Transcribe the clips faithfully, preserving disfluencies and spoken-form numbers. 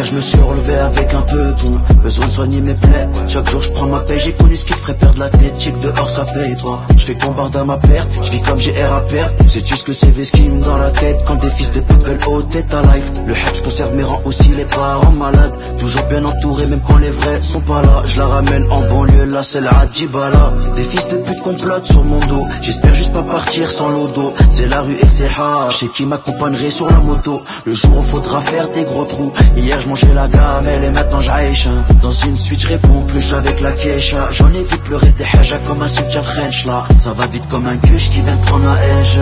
je me suis relevé avec un peu bon. Besoin de soigner mes plaies. Chaque jour je prends ma paix, j'ai connu ce qui te ferait perdre la tête. Chic dehors ça paye pas. Je fais bombarde à ma perte, je vis comme j'ai R à perdre. Sais-tu ce que c'est Veskim dans la tête? Quand des fils de pute veulent ôter ta life. Le hack je conserve mes rangs aussi, les parents malades. Toujours bien entouré même quand les vrais sont pas là. Je la ramène en banlieue, là c'est la Hadjibala. Des fils de pute complotent sur mon dos. J'espère juste pas partir sans l'odo. C'est la rue et c'est hard. Je sais qui m'accompagnerait sur la moto. Le jour où faudra faire des gros trous. Hier je mangeais la gamelle et maintenant j'aïche. Dans une suite je réponds plus avec la keisha. J'en ai vu pleurer des hajas comme un soutien French là. Ça va vite comme un cuche qui vient de prendre la hache.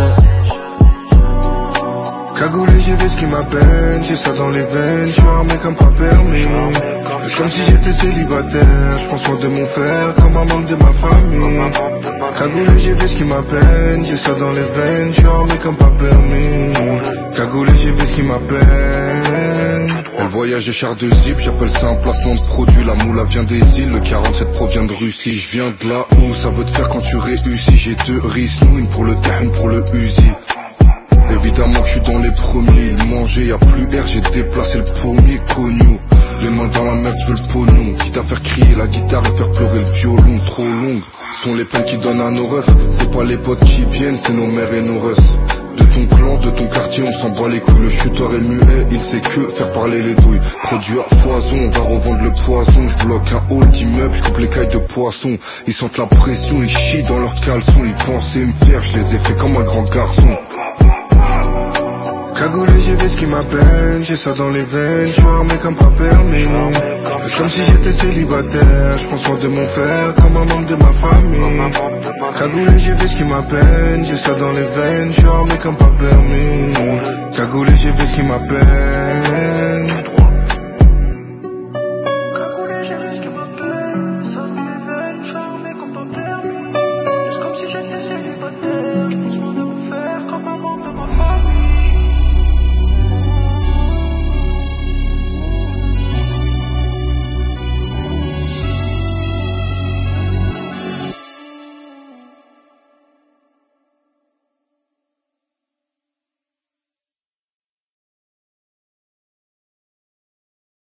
Cagoulé, j'ai vu ce qui m'appelle, j'ai ça dans les veines, je suis armé comme pas permis. C'est comme si j'étais célibataire, je prends soin de mon frère comme un membre de ma famille. Cagoulé, j'ai vu ce qui m'appelle, j'ai ça dans les veines, je suis armé comme pas permis. Cagoulé, j'ai vu ce qui m'appelle. Elle voyage et char de zip, j'appelle ça un placement de produit. La moula vient des îles, le quarante-sept provient de Russie. Je viens de là où ça veut te faire quand tu réussis. J'ai deux risques, nous une pour le terre, une pour le Uzi. Évidemment que je suis dans les premiers, il mangeait, y'a plus d'air, j'ai déplacé le pommier cognou. Les mains dans la merde, je veux le pognon. Quitte à faire crier la guitare et faire pleurer le violon. Trop longue, sont les peines qui donnent à nos refs. C'est pas les potes qui viennent, c'est nos mères et nos russes. De ton clan, de ton quartier, on s'en bat les couilles. Le chuteur est muet, il sait que faire parler les douilles. Produit à foison, on va revendre le poison. Je bloque un hall d'immeuble, je coupe les cailles de poisson. Ils sentent la pression, ils chient dans leurs caleçons. Ils pensaient me faire, je les ai fait comme un grand garçon. Cagoulé, j'ai vu ce qui m'appelle, j'ai ça dans les veines, je suis armé comme pas permis. C'est comme si j'étais célibataire, je prends soin de mon frère comme un membre de ma famille. Cagoulé, j'ai vu ce qui m'appelle, j'ai ça dans les veines, je suis armé comme pas permis. Cagoulé, j'ai vu ce qui m'appelle.